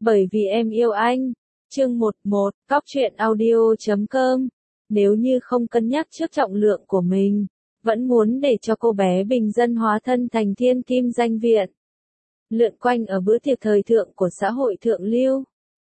Bởi vì em yêu anh. Chương 11, cóc truyện audio.com. Nếu như không cân nhắc trước trọng lượng của mình, vẫn muốn để cho cô bé bình dân hóa thân thành thiên kim danh viện, lượn quanh ở bữa tiệc thời thượng của xã hội thượng lưu.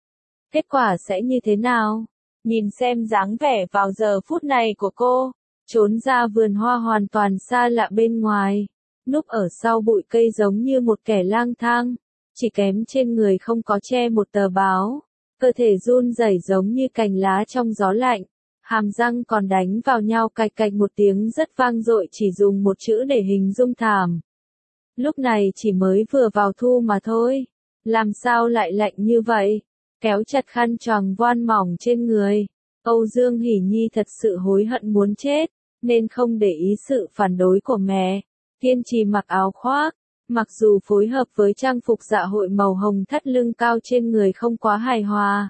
Kết quả sẽ như thế nào? Nhìn xem dáng vẻ vào giờ phút này của cô, trốn ra vườn hoa hoàn toàn xa lạ bên ngoài, núp ở sau bụi cây giống như một kẻ lang thang, chỉ kém trên người không có che một tờ báo, cơ thể run rẩy giống như cành lá trong gió lạnh, hàm răng còn đánh vào nhau cạch cạch một tiếng rất vang dội, chỉ dùng một chữ để hình dung thảm. Lúc này chỉ mới vừa vào thu mà thôi, làm sao lại lạnh như vậy? Kéo chặt khăn choàng voan mỏng trên người, Âu Dương Hỷ Nhi thật sự hối hận muốn chết, nên không để ý sự phản đối của mẹ, kiên trì mặc áo khoác, mặc dù phối hợp với trang phục dạ hội màu hồng thắt lưng cao trên người không quá hài hòa.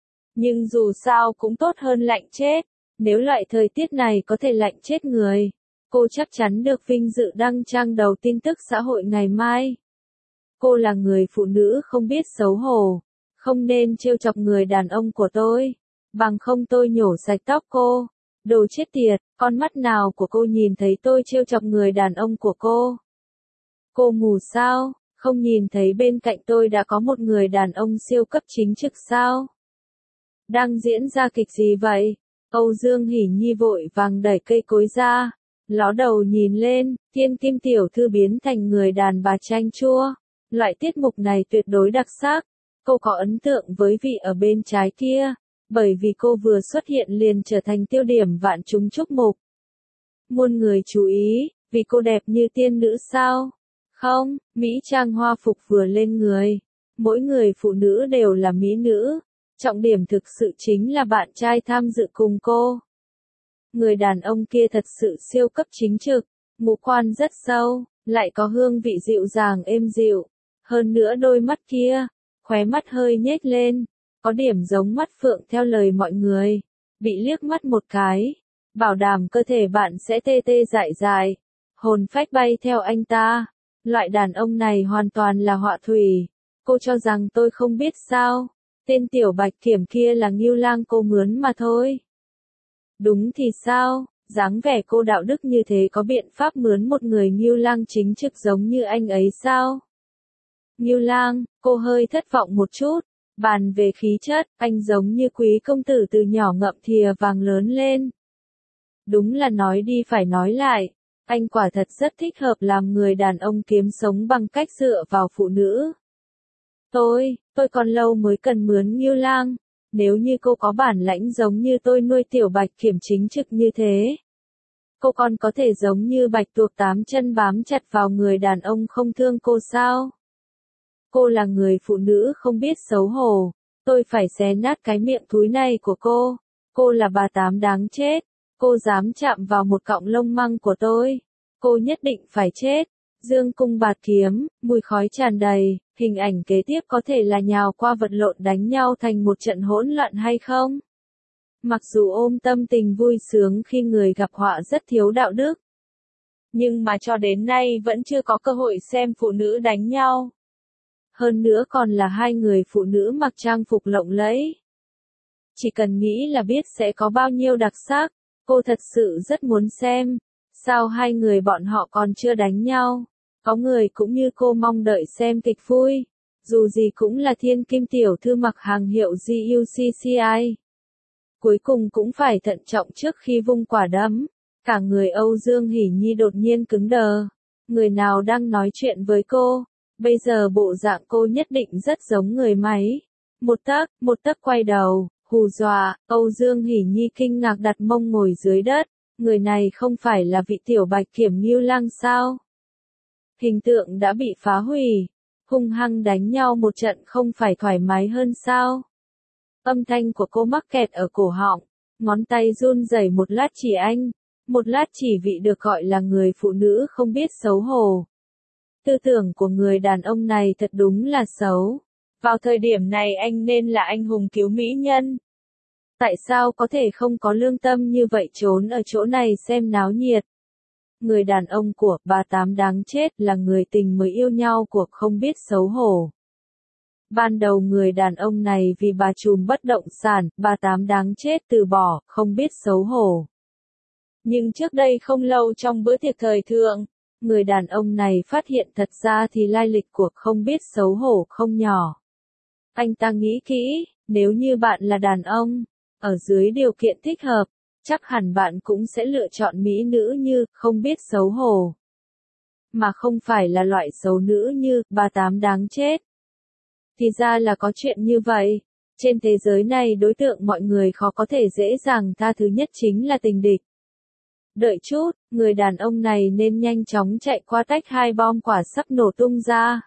Nhưng dù sao cũng tốt hơn lạnh chết, nếu loại thời tiết này có thể lạnh chết người, cô chắc chắn được vinh dự đăng trang đầu tin tức xã hội ngày mai. Cô là người phụ nữ không biết xấu hổ, không nên trêu chọc người đàn ông của tôi, bằng không tôi nhổ sạch tóc cô. Đồ chết tiệt, con mắt nào của cô nhìn thấy tôi trêu chọc người đàn ông của cô? Cô mù sao, không nhìn thấy bên cạnh tôi đã có một người đàn ông siêu cấp chính trực sao? Đang diễn ra kịch gì vậy? Âu Dương Hỷ Nhi vội vàng đẩy cây cối ra, ló đầu nhìn lên, thiên kim tiểu thư biến thành người đàn bà chanh chua. Loại tiết mục này tuyệt đối đặc sắc. Cô có ấn tượng với vị ở bên trái kia, bởi vì cô vừa xuất hiện liền trở thành tiêu điểm vạn chúng chúc mục. Muôn người chú ý, vì cô đẹp như tiên nữ sao? Không, mỹ trang hoa phục vừa lên người. Mỗi người phụ nữ đều là mỹ nữ. Trọng điểm thực sự chính là bạn trai tham dự cùng cô. Người đàn ông kia thật sự siêu cấp chính trực, ngũ quan rất sâu, lại có hương vị dịu dàng êm dịu. Hơn nữa đôi mắt kia, khóe mắt hơi nhếch lên, có điểm giống mắt phượng theo lời mọi người. Bị liếc mắt một cái, bảo đảm cơ thể bạn sẽ tê tê dại dại, hồn phách bay theo anh ta. Loại đàn ông này hoàn toàn là họa thủy. Cô cho rằng tôi không biết sao? Tên tiểu bạch kiểm kia là Ngưu Lang cô mướn mà thôi. Đúng thì sao, dáng vẻ cô đạo đức như thế có biện pháp mướn một người Ngưu Lang chính trực giống như anh ấy sao? Ngưu Lang, cô hơi thất vọng một chút. Bàn về khí chất, anh giống như quý công tử từ nhỏ ngậm thìa vàng lớn lên. Đúng là nói đi phải nói lại, anh quả thật rất thích hợp làm người đàn ông kiếm sống bằng cách dựa vào phụ nữ. Tôi còn lâu mới cần mướn Ngưu Lang. Nếu như cô có bản lãnh giống như tôi nuôi tiểu bạch kiểm chính trực như thế, cô còn có thể giống như bạch tuộc tám chân bám chặt vào người đàn ông không thương cô sao? Cô là người phụ nữ không biết xấu hổ, tôi phải xé nát cái miệng thúi này của cô. Cô là bà tám đáng chết, cô dám chạm vào một cọng lông măng của tôi, cô nhất định phải chết. Dương cung bạt kiếm, mùi khói tràn đầy, hình ảnh kế tiếp có thể là nhào qua vật lộn đánh nhau thành một trận hỗn loạn hay không? Mặc dù ôm tâm tình vui sướng khi người gặp họa rất thiếu đạo đức, nhưng mà cho đến nay vẫn chưa có cơ hội xem phụ nữ đánh nhau. Hơn nữa còn là hai người phụ nữ mặc trang phục lộng lẫy. Chỉ cần nghĩ là biết sẽ có bao nhiêu đặc sắc, cô thật sự rất muốn xem. Sao hai người bọn họ còn chưa đánh nhau? Có người cũng như cô mong đợi xem kịch vui. Dù gì cũng là thiên kim tiểu thư mặc hàng hiệu GUCCI. Cuối cùng cũng phải thận trọng trước khi vung quả đấm. Cả người Âu Dương Hỷ Nhi đột nhiên cứng đờ. Người nào đang nói chuyện với cô? Bây giờ bộ dạng cô nhất định rất giống người máy. Một tấc quay đầu, hù dọa, Âu Dương Hỷ Nhi kinh ngạc đặt mông ngồi dưới đất. Người này không phải là vị tiểu bạch kiểm Ngưu Lang sao? Hình tượng đã bị phá hủy, hung hăng đánh nhau một trận không phải thoải mái hơn sao? Âm thanh của cô mắc kẹt ở cổ họng, ngón tay run rẩy một lát chỉ anh, một lát chỉ vị được gọi là người phụ nữ không biết xấu hổ. Tư tưởng của người đàn ông này thật đúng là xấu. Vào thời điểm này anh nên là anh hùng cứu mỹ nhân. Tại sao có thể không có lương tâm như vậy trốn ở chỗ này xem náo nhiệt? Người đàn ông của bà tám đáng chết là người tình mới yêu nhau của không biết xấu hổ. Ban đầu người đàn ông này vì bà trùm bất động sản, bà Tám đáng chết từ bỏ, không biết xấu hổ. Nhưng trước đây không lâu trong bữa tiệc thời thượng, người đàn ông này phát hiện thật ra thì lai lịch của không biết xấu hổ không nhỏ. Anh ta nghĩ kỹ, nếu như bạn là đàn ông, ở dưới điều kiện thích hợp, chắc hẳn bạn cũng sẽ lựa chọn mỹ nữ như không biết xấu hổ. Mà không phải là loại xấu nữ như bà Tám đáng chết. Thì ra là có chuyện như vậy. Trên thế giới này đối tượng mọi người khó có thể dễ dàng tha thứ nhất chính là tình địch. Đợi chút, người đàn ông này nên nhanh chóng chạy qua tách hai bom quả sắp nổ tung ra.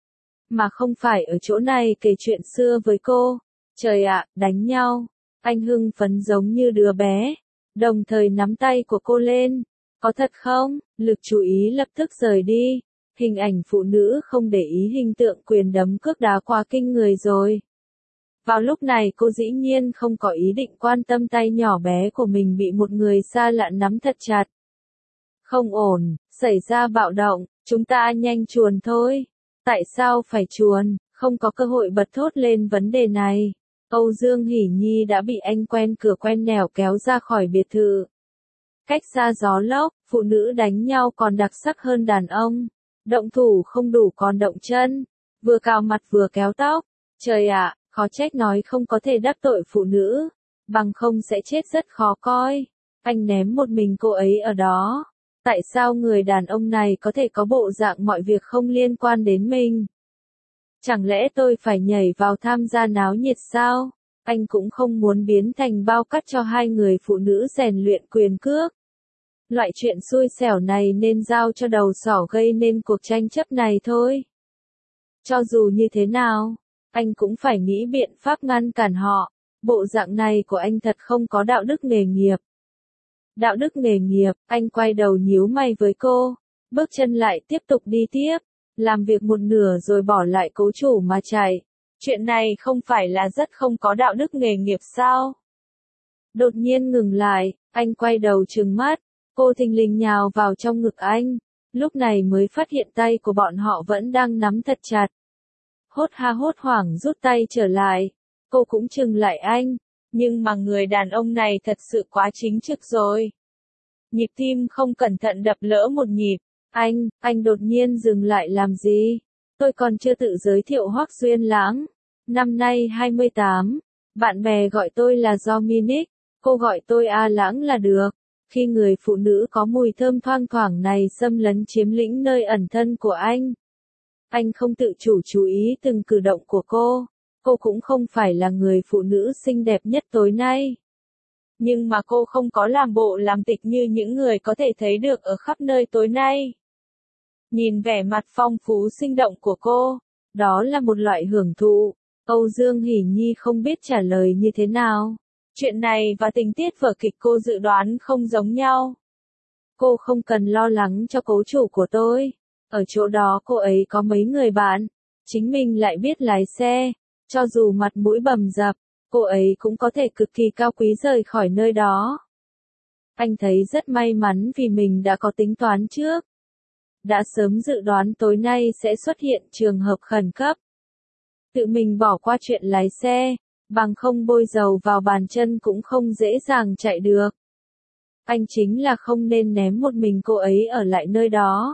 Mà không phải ở chỗ này kể chuyện xưa với cô. Trời ạ, đánh nhau. Anh hưng phấn giống như đứa bé. Đồng thời nắm tay của cô lên. Có thật không? Lực chú ý lập tức rời đi. Hình ảnh phụ nữ không để ý hình tượng quyền đấm cước đá quá kinh người rồi. Vào lúc này cô dĩ nhiên không có ý định quan tâm tay nhỏ bé của mình bị một người xa lạ nắm thật chặt. Không ổn, xảy ra bạo động, chúng ta nhanh chuồn thôi. Tại sao phải chuồn, không có cơ hội bật thốt lên vấn đề này. Âu Dương Hỷ Nhi đã bị anh quen cửa quen nẻo kéo ra khỏi biệt thự. Cách xa gió lốc, phụ nữ đánh nhau còn đặc sắc hơn đàn ông. Động thủ không đủ còn động chân, vừa cào mặt vừa kéo tóc. Trời ạ, khó trách nói không có thể đắc tội phụ nữ, bằng không sẽ chết rất khó coi. Anh ném một mình cô ấy ở đó. Tại sao người đàn ông này có thể có bộ dạng mọi việc không liên quan đến mình? Chẳng lẽ tôi phải nhảy vào tham gia náo nhiệt sao? Anh cũng không muốn biến thành bao cát cho hai người phụ nữ rèn luyện quyền cước. Loại chuyện xui xẻo này nên giao cho đầu sỏ gây nên cuộc tranh chấp này thôi. Cho dù như thế nào, anh cũng phải nghĩ biện pháp ngăn cản họ. Bộ dạng này của anh thật không có đạo đức nghề nghiệp. Đạo đức nghề nghiệp, anh quay đầu nhíu mày với cô, bước chân lại tiếp tục đi tiếp, làm việc một nửa rồi bỏ lại cố chủ mà chạy. Chuyện này không phải là rất không có đạo đức nghề nghiệp sao? Đột nhiên ngừng lại, anh quay đầu trừng mắt, cô thình lình nhào vào trong ngực anh, lúc này mới phát hiện tay của bọn họ vẫn đang nắm thật chặt. Hốt hoảng rút tay trở lại, cô cũng trừng lại anh, nhưng mà người đàn ông này thật sự quá chính trực rồi. Nhịp tim không cẩn thận đập lỡ một nhịp, anh đột nhiên dừng lại làm gì? Tôi còn chưa tự giới thiệu Hoắc Duyên Lãng, năm nay 28, bạn bè gọi tôi là Dominic, cô gọi tôi A Lãng là được. Khi người phụ nữ có mùi thơm thoang thoảng này xâm lấn chiếm lĩnh nơi ẩn thân của anh không tự chủ chú ý từng cử động của cô cũng không phải là người phụ nữ xinh đẹp nhất tối nay. Nhưng mà cô không có làm bộ làm tịch như những người có thể thấy được ở khắp nơi tối nay. Nhìn vẻ mặt phong phú sinh động của cô, đó là một loại hưởng thụ. Âu Dương Hỷ Nhi không biết trả lời như thế nào. Chuyện này và tình tiết vở kịch cô dự đoán không giống nhau. Cô không cần lo lắng cho cố chủ của tôi. Ở chỗ đó cô ấy có mấy người bạn. Chính mình lại biết lái xe. Cho dù mặt mũi bầm dập, cô ấy cũng có thể cực kỳ cao quý rời khỏi nơi đó. Anh thấy rất may mắn vì mình đã có tính toán trước. Đã sớm dự đoán tối nay sẽ xuất hiện trường hợp khẩn cấp. Tự mình bỏ qua chuyện lái xe, bằng không bôi dầu vào bàn chân cũng không dễ dàng chạy được. Anh chính là không nên ném một mình cô ấy ở lại nơi đó.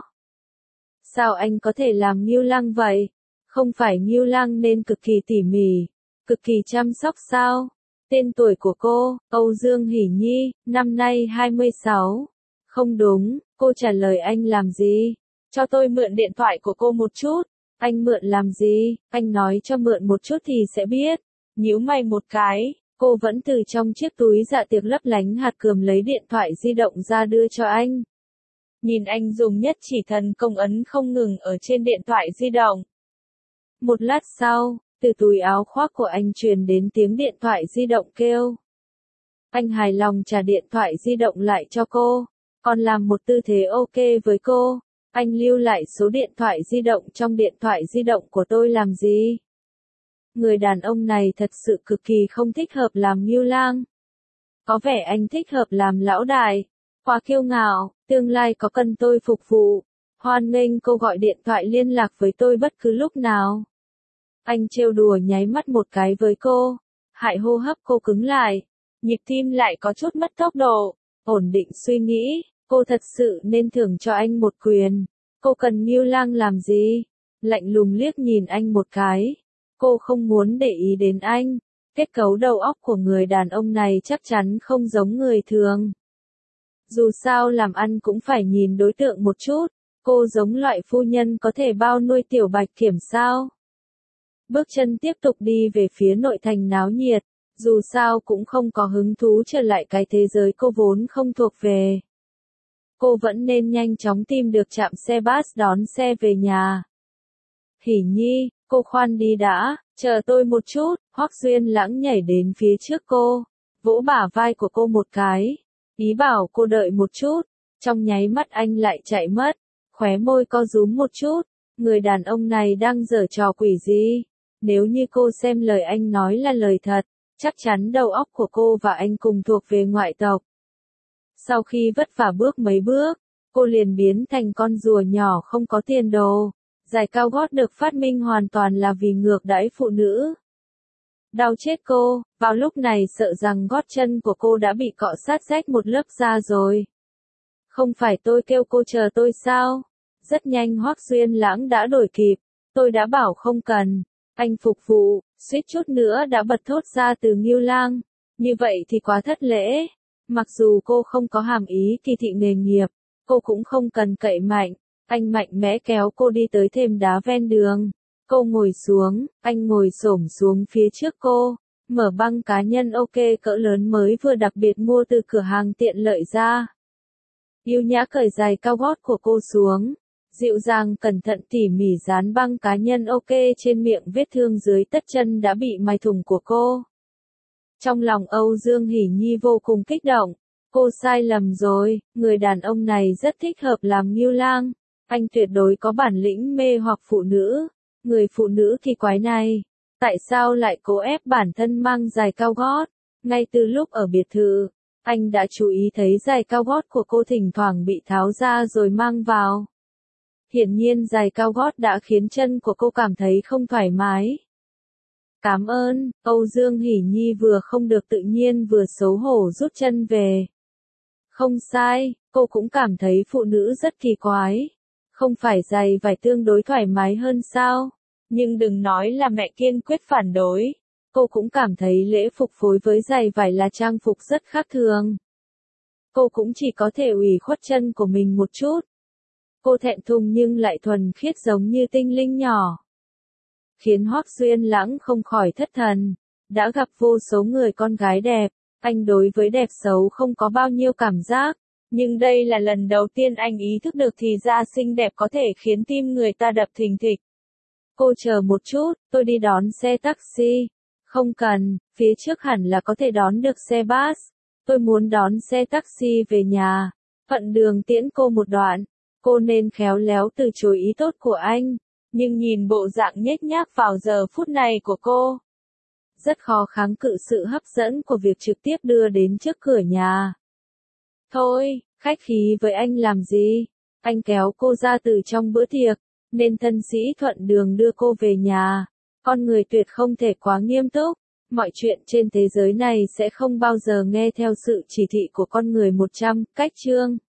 Sao anh có thể làm Ngưu Lăng vậy? Không phải Ngưu Lăng nên cực kỳ tỉ mỉ, cực kỳ chăm sóc sao? Tên tuổi của cô, Âu Dương Hỷ Nhi, năm nay 26. Không đúng, cô trả lời anh làm gì? Cho tôi mượn điện thoại của cô một chút. Anh mượn làm gì? Anh nói cho mượn một chút thì sẽ biết. Nhíu mày một cái, cô vẫn từ trong chiếc túi dạ tiệc lấp lánh hạt cườm lấy điện thoại di động ra đưa cho anh. Nhìn anh dùng nhất chỉ thần công ấn không ngừng ở trên điện thoại di động. Một lát sau, từ túi áo khoác của anh truyền đến tiếng điện thoại di động kêu. Anh hài lòng trả điện thoại di động lại cho cô, còn làm một tư thế ok với cô. Anh lưu lại số điện thoại di động trong điện thoại di động của tôi làm gì? Người đàn ông này thật sự cực kỳ không thích hợp làm Ngưu Lang. Có vẻ anh thích hợp làm lão đại. Quá kiêu ngạo, tương lai có cần tôi phục vụ. Hoan nghênh cô gọi điện thoại liên lạc với tôi bất cứ lúc nào. Anh trêu đùa nháy mắt một cái với cô, hại hô hấp cô cứng lại, nhịp tim lại có chút mất tốc độ, ổn định suy nghĩ, cô thật sự nên thưởng cho anh một quyền. Cô cần Ngưu Lang làm gì? Lạnh lùng liếc nhìn anh một cái. Cô không muốn để ý đến anh. Kết cấu đầu óc của người đàn ông này chắc chắn không giống người thường. Dù sao làm ăn cũng phải nhìn đối tượng một chút. Cô giống loại phu nhân có thể bao nuôi tiểu bạch kiểm sao? Bước chân tiếp tục đi về phía nội thành náo nhiệt. Dù sao cũng không có hứng thú trở lại cái thế giới cô vốn không thuộc về. Cô vẫn nên nhanh chóng tìm được trạm xe bus đón xe về nhà. Hỉ Nhi, cô khoan đi đã, chờ tôi một chút. Hoắc Duyên Lãng nhảy đến phía trước cô, vỗ bả vai của cô một cái, ý bảo cô đợi một chút. Trong nháy mắt anh lại chạy mất, khóe môi co rúm một chút. Người đàn ông này đang giở trò quỷ gì? Nếu như cô xem lời anh nói là lời thật, chắc chắn đầu óc của cô và anh cùng thuộc về ngoại tộc. Sau khi vất vả bước mấy bước, cô liền biến thành con rùa nhỏ không có tiền đồ. Giày cao gót được phát minh hoàn toàn là vì ngược đãi phụ nữ. Đau chết cô, vào lúc này sợ rằng gót chân của cô đã bị cọ sát rách một lớp da rồi. Không phải tôi kêu cô chờ tôi sao? Rất nhanh Hoắc Duyên Lãng đã đổi kịp, tôi đã bảo không cần. Anh phục vụ, suýt chút nữa đã bật thốt ra từ Ngưu Lang. Như vậy thì quá thất lễ. Mặc dù cô không có hàm ý kỳ thị nghề nghiệp, cô cũng không cần cậy mạnh. Anh mạnh mẽ kéo cô đi tới thềm đá ven đường. Cô ngồi xuống, anh ngồi xổm xuống phía trước cô, mở băng cá nhân ok cỡ lớn mới vừa đặc biệt mua từ cửa hàng tiện lợi ra. Yêu nhã cởi giày cao gót của cô xuống, dịu dàng cẩn thận tỉ mỉ dán băng cá nhân ok trên miệng vết thương dưới tất chân đã bị mài thủng của cô. Trong lòng Âu Dương Hỉ Nhi vô cùng kích động, cô sai lầm rồi, người đàn ông này rất thích hợp làm Ngưu Lang, anh tuyệt đối có bản lĩnh mê hoặc phụ nữ. Người phụ nữ kỳ quái này, tại sao lại cố ép bản thân mang giày cao gót? Ngay từ lúc ở biệt thự, anh đã chú ý thấy giày cao gót của cô thỉnh thoảng bị tháo ra rồi mang vào. Hiển nhiên giày cao gót đã khiến chân của cô cảm thấy không thoải mái. Cảm ơn, Âu Dương Hỉ Nhi vừa không được tự nhiên vừa xấu hổ rút chân về. Không sai, cô cũng cảm thấy phụ nữ rất kỳ quái. Không phải giày vải tương đối thoải mái hơn sao? Nhưng đừng nói là mẹ kiên quyết phản đối. Cô cũng cảm thấy lễ phục phối với giày vải là trang phục rất khác thường. Cô cũng chỉ có thể ủy khuất chân của mình một chút. Cô thẹn thùng nhưng lại thuần khiết giống như tinh linh nhỏ. Khiến Hoắc Duyên Lãng không khỏi thất thần. Đã gặp vô số người con gái đẹp, anh đối với đẹp xấu không có bao nhiêu cảm giác. Nhưng đây là lần đầu tiên anh ý thức được thì ra xinh đẹp có thể khiến tim người ta đập thình thịch. Cô chờ một chút, tôi đi đón xe taxi. Không cần, phía trước hẳn là có thể đón được xe bus. Tôi muốn đón xe taxi về nhà. Phận đường tiễn cô một đoạn. Cô nên khéo léo từ chối ý tốt của anh. Nhưng nhìn bộ dạng nhếch nhác vào giờ phút này của cô, rất khó kháng cự sự hấp dẫn của việc trực tiếp đưa đến trước cửa nhà. Thôi, khách khí với anh làm gì? Anh kéo cô ra từ trong bữa tiệc, nên thân sĩ thuận đường đưa cô về nhà. Con người tuyệt không thể quá nghiêm túc. Mọi chuyện trên thế giới này sẽ không bao giờ nghe theo sự chỉ thị của con người 100 cách chương.